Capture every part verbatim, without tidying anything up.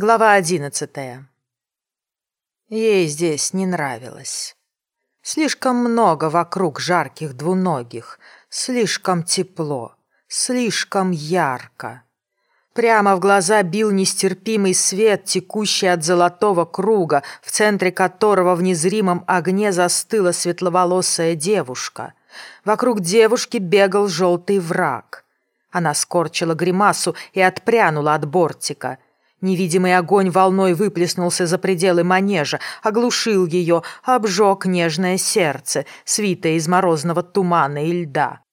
Глава одиннадцатая. Ей здесь не нравилось. Слишком много вокруг жарких двуногих, слишком тепло, слишком ярко. Прямо в глаза бил нестерпимый свет, текущий от золотого круга, в центре которого в незримом огне застыла светловолосая девушка. Вокруг девушки бегал желтый враг. Она скорчила гримасу и отпрянула от бортика. Невидимый огонь волной выплеснулся за пределы манежа, оглушил ее, обжег нежное сердце, свитое из морозного тумана и льда.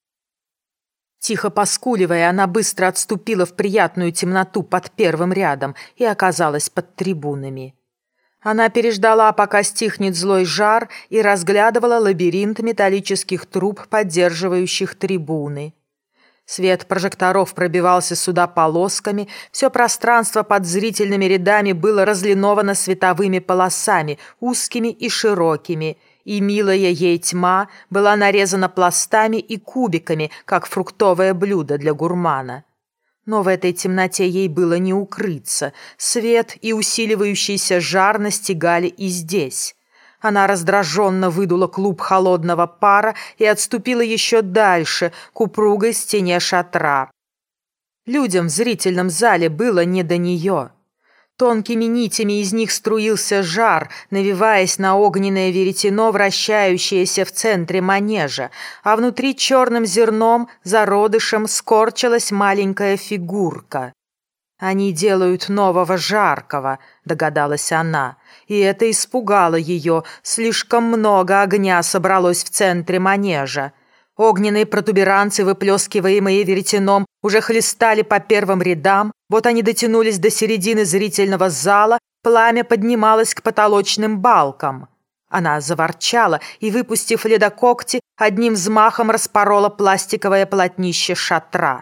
Тихо поскуливая, она быстро отступила в приятную темноту под первым рядом и оказалась под трибунами. Она переждала, пока стихнет злой жар, и разглядывала лабиринт металлических труб, поддерживающих трибуны. Свет прожекторов пробивался сюда полосками, все пространство под зрительными рядами было разлиновано световыми полосами, узкими и широкими, и милая ей тьма была нарезана пластами и кубиками, как фруктовое блюдо для гурмана. Но в этой темноте ей было не укрыться, свет и усиливающийся жар настигали и здесь. Она раздраженно выдула клуб холодного пара и отступила еще дальше, к упругой стене шатра. Людям в зрительном зале было не до нее. Тонкими нитями из них струился жар, навиваясь на огненное веретено, вращающееся в центре манежа, а внутри черным зерном, зародышем, скорчилась маленькая фигурка. «Они делают нового жаркого», — догадалась она, и это испугало ее. Слишком много огня собралось в центре манежа. Огненные протуберанцы, выплескиваемые веретеном, уже хлестали по первым рядам. Вот они дотянулись до середины зрительного зала, пламя поднималось к потолочным балкам. Она заворчала и, выпустив ледокогти, одним взмахом распорола пластиковое полотнище шатра.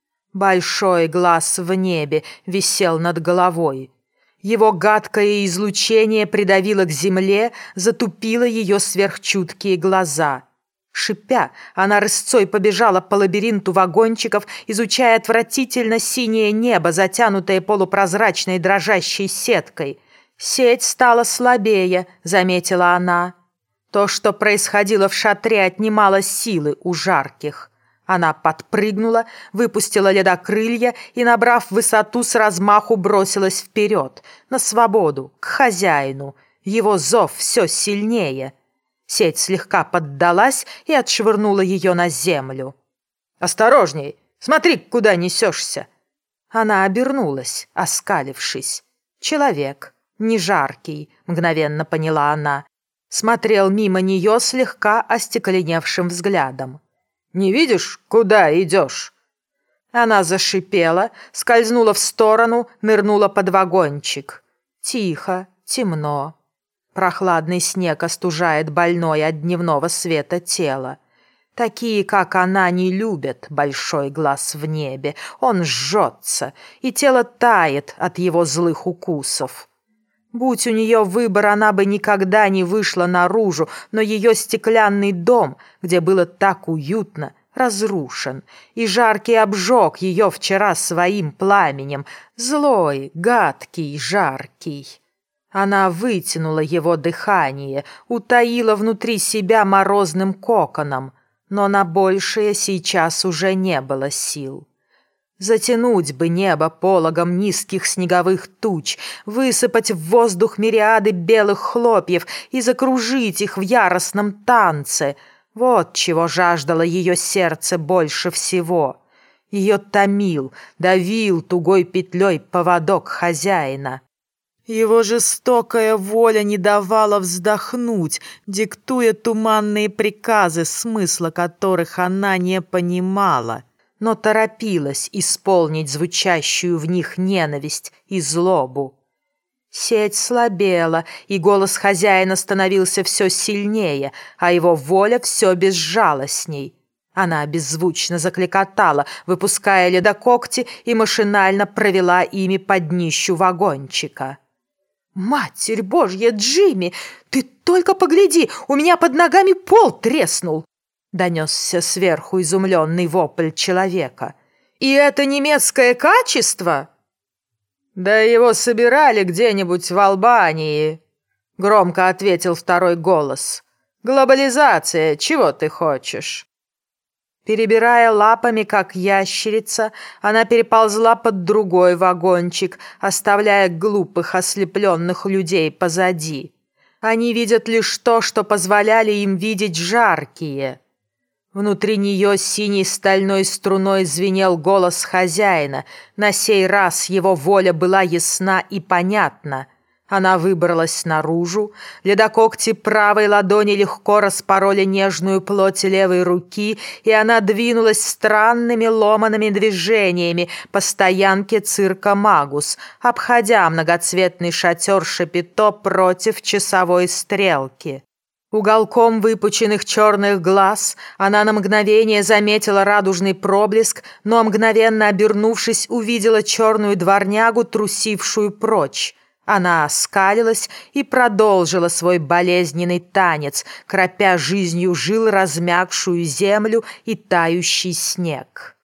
Большой глаз в небе висел над головой. Его гадкое излучение придавило к земле, затупило ее сверхчуткие глаза. Шипя, она рысцой побежала по лабиринту вагончиков, изучая отвратительно синее небо, затянутое полупрозрачной дрожащей сеткой. «Сеть стала слабее», — заметила она. То, что происходило в шатре, отнимало силы у жарких. Она подпрыгнула, выпустила ледокрылья и, набрав высоту, с размаху бросилась вперед, на свободу, к хозяину. Его зов все сильнее. Сеть слегка поддалась и отшвырнула ее на землю. «Осторожней! Смотри, куда несешься!» Она обернулась, оскалившись. Человек, не жаркий, мгновенно поняла она, смотрел мимо нее слегка остекленевшим взглядом. «Не видишь, куда идешь?» Она зашипела, скользнула в сторону, нырнула под вагончик. Тихо, темно. Прохладный снег остужает больное от дневного света тело. Такие, как она, не любят большой глаз в небе. Он жжется, и тело тает от его злых укусов. Будь у нее выбор, она бы никогда не вышла наружу, но ее стеклянный дом, где было так уютно, разрушен, и жаркий обжег ее вчера своим пламенем, злой, гадкий, жаркий. Она вытянула его дыхание, утаила внутри себя морозным коконом, но на большее сейчас уже не было сил. Затянуть бы небо пологом низких снеговых туч, высыпать в воздух мириады белых хлопьев и закружить их в яростном танце. Вот чего жаждало ее сердце больше всего. Ее томил, давил тугой петлей поводок хозяина. Его жестокая воля не давала вздохнуть, диктуя туманные приказы, смысла которых она не понимала, но торопилась исполнить звучащую в них ненависть и злобу. Сеть слабела, и голос хозяина становился все сильнее, а его воля все безжалостней. Она беззвучно закликотала, выпуская ледокогти, и машинально провела ими по днищу вагончика. «Матерь Божья, Джимми, ты только погляди, у меня под ногами пол треснул!» Донесся сверху изумленный вопль человека. «И это немецкое качество?» «Да его собирали где-нибудь в Албании», — громко ответил второй голос. «Глобализация, чего ты хочешь?» Перебирая лапами, как ящерица, она переползла под другой вагончик, оставляя глупых, ослепленных людей позади. Они видят лишь то, что позволяли им видеть жаркие. Внутри нее синей стальной струной звенел голос хозяина. На сей раз его воля была ясна и понятна. Она выбралась наружу. Ледокогти правой ладони легко распороли нежную плоть левой руки, и она двинулась странными ломаными движениями по стоянке цирка «Магус», обходя многоцветный шатер Шапито против часовой стрелки. Уголком выпученных черных глаз она на мгновение заметила радужный проблеск, но, мгновенно обернувшись, увидела черную дворнягу, трусившую прочь. Она оскалилась и продолжила свой болезненный танец, кропя жизнью жил размягшую землю и тающий снег.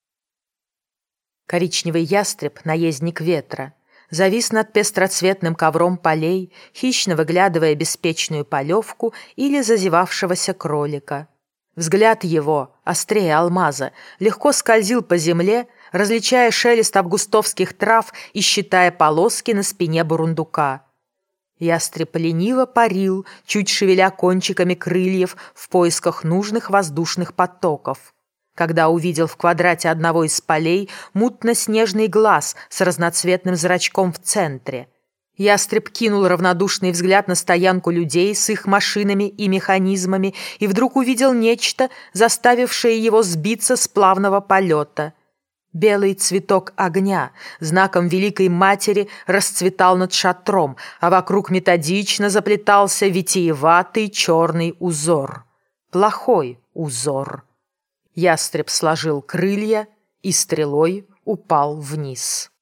Коричневый ястреб, наездник ветра, завис над пестроцветным ковром полей, хищно выглядывая беспечную полевку или зазевавшегося кролика. Взгляд его, острее алмаза, легко скользил по земле, различая шелест августовских трав и считая полоски на спине бурундука. Ястреб лениво парил, чуть шевеля кончиками крыльев в поисках нужных воздушных потоков. Когда увидел в квадрате одного из полей мутно-снежный глаз с разноцветным зрачком в центре, ястреб кинул равнодушный взгляд на стоянку людей с их машинами и механизмами и вдруг увидел нечто, заставившее его сбиться с плавного полета. Белый цветок огня, знаком Великой Матери, расцветал над шатром, а вокруг методично заплетался витиеватый черный узор. Плохой узор. Ястреб сложил крылья и стрелой упал вниз.